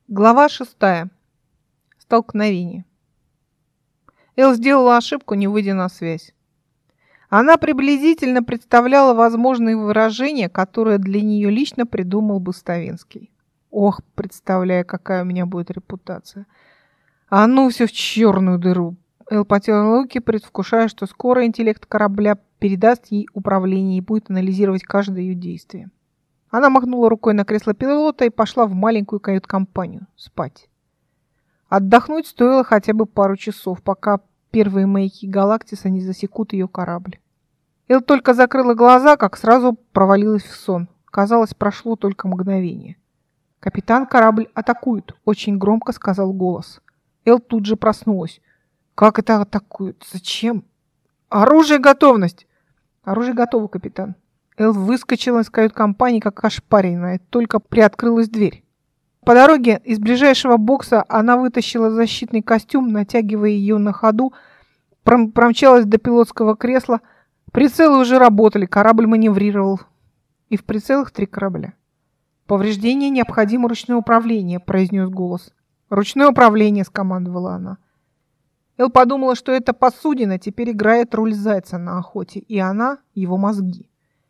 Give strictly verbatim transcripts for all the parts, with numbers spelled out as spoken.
Глава шестая. Столкновение. Эл сделала ошибку, не выйдя на связь. Она приблизительно представляла возможные выражения, которые для нее лично придумал бы Ставинский. Ох, представляя, какая у меня будет репутация. А ну все в черную дыру. Эл потёрла руки, предвкушая, что скоро интеллект корабля передаст ей управление и будет анализировать каждое ее действие. Она махнула рукой на кресло пилота и пошла в маленькую кают-компанию спать. Отдохнуть стоило хотя бы пару часов, пока первые маяки Галактиса не засекут ее корабль. Эл только закрыла глаза, как сразу провалилась в сон. Казалось, прошло только мгновение. «Капитан, корабль атакует», — очень громко сказал голос. Эл тут же проснулась. «Как это атакуют? Зачем?» «Оружие, готовность!» «Оружие готово, капитан». Эл выскочила из кают-компании, как ошпаренная, только приоткрылась дверь. По дороге из ближайшего бокса она вытащила защитный костюм, натягивая ее на ходу, пром- промчалась до пилотского кресла. Прицелы уже работали, корабль маневрировал. И в прицелах три корабля. «Повреждение необходимо ручное управление», — произнес голос. «Ручное управление», — скомандовала она. Эл подумала, что эта посудина теперь играет роль зайца на охоте, и она — его мозги.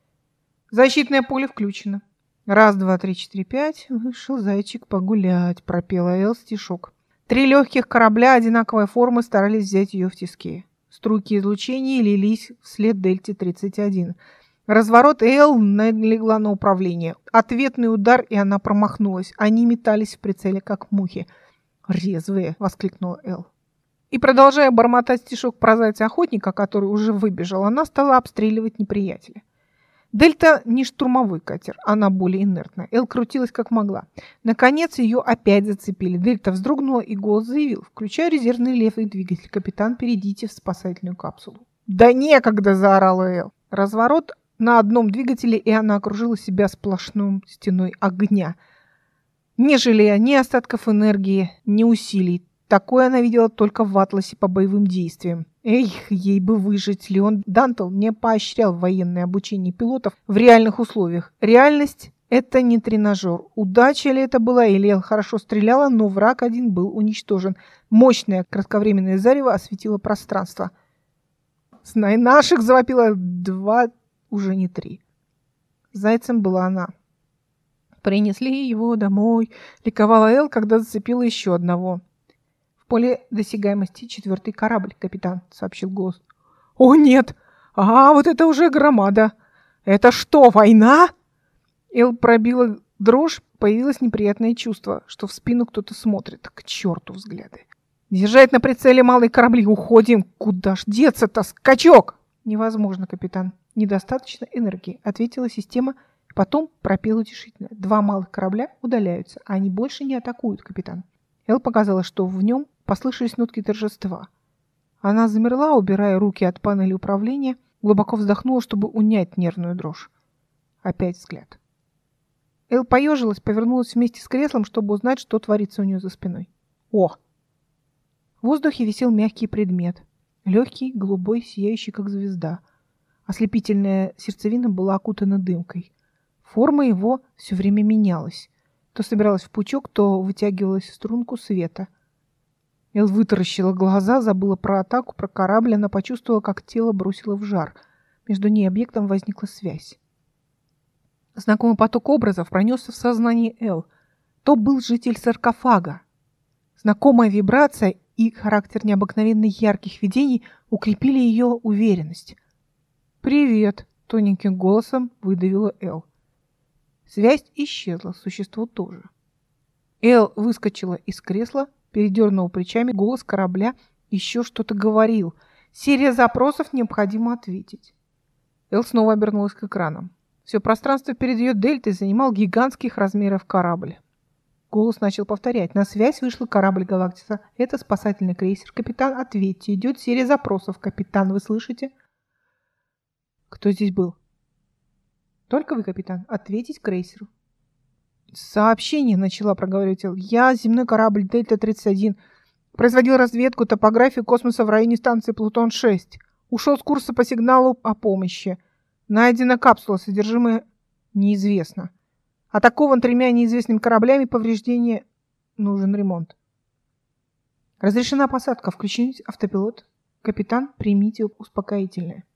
Защитное поле включено. Раз, два, три, четыре, пять. Вышел зайчик погулять, пропела Эл стишок. Три легких корабля одинаковой формы старались взять ее в тиски. Струйки излучения лились вслед Дельте тридцать один. Разворот, Эл налегла на управление. Ответный удар, и она промахнулась. Они метались в прицеле, как мухи. «Резвые!» — воскликнула Эл. И, продолжая бормотать стишок про зайца-охотника, который уже выбежал, она стала обстреливать неприятеля. Дельта не штурмовой катер, она более инертная. Эл крутилась как могла. Наконец ее опять зацепили. Дельта вздрогнула, и голос заявил: «Включаю резервный левый двигатель. Капитан, перейдите в спасательную капсулу». «Да некогда!» — заорала Эл. Разворот на одном двигателе, и она окружила себя сплошной стеной огня. Не жалея ни остатков энергии, ни усилий. Такое она видела только в атласе по боевым действиям. Эх, ей бы выжить. Леон Дантл не поощрял военное обучение пилотов в реальных условиях. Реальность — это не тренажер. Удача ли это была, или Эл хорошо стреляла, но враг один был уничтожен. Мощное кратковременное зарево осветило пространство. «Знай наших!» — завопила два, уже не три. Зайцем была она. «Принесли его домой», — ликовала Эл, когда зацепила еще одного. «В поле досягаемости четвертый корабль, капитан», — сообщил голос. «О, нет! А, вот это уже громада! Это что, война?» Эл пробила дрожь, появилось неприятное чувство, что в спину кто-то смотрит. К черту взгляды. «Держать на прицеле малые корабли! Уходим! Куда ж деться-то? Скачок!» «Невозможно, капитан. Недостаточно энергии», — ответила система. Потом пропел утешительно. «Два малых корабля удаляются, а они больше не атакуют, капитан». Эл показала, что в нем послышались нотки торжества. Она замерла, убирая руки от панели управления, глубоко вздохнула, чтобы унять нервную дрожь. Опять взгляд. Эл поежилась, повернулась вместе с креслом, чтобы узнать, что творится у нее за спиной. О! В воздухе висел мягкий предмет. Легкий, голубой, сияющий, как звезда. Ослепительная сердцевина была окутана дымкой. Форма его все время менялась. То собиралась в пучок, то вытягивалась в струнку света. Эл вытаращила глаза, забыла про атаку, про корабль. Она почувствовала, как тело бросило в жар. Между ней и объектом возникла связь. Знакомый поток образов пронесся в сознании Эл. То был житель саркофага. Знакомая вибрация и характер необыкновенно ярких видений укрепили ее уверенность. «Привет!» — тоненьким голосом выдавила Эл. Связь исчезла, существо тоже. Эл выскочила из кресла, передернула плечами, голос корабля еще что-то говорил. Серия запросов, необходимо ответить. Эл снова обернулась к экранам. Все пространство перед ее дельтой занимал гигантских размеров корабль. Голос начал повторять. На связь вышел корабль Галактиса. Это спасательный крейсер. Капитан, ответьте. Идет серия запросов. Капитан, вы слышите? Кто здесь был? Только вы, капитан. Ответить крейсеру. Сообщение, начала проговаривать Эл. Я, земной корабль Дельта тридцать один, производил разведку, топографию космоса в районе станции Плутон шесть. Ушел с курса по сигналу о помощи. Найдена капсула, содержимое неизвестно. Атакован тремя неизвестными кораблями, повреждения нужен ремонт. Разрешена посадка. Включить автопилот. Капитан, примите успокоительное.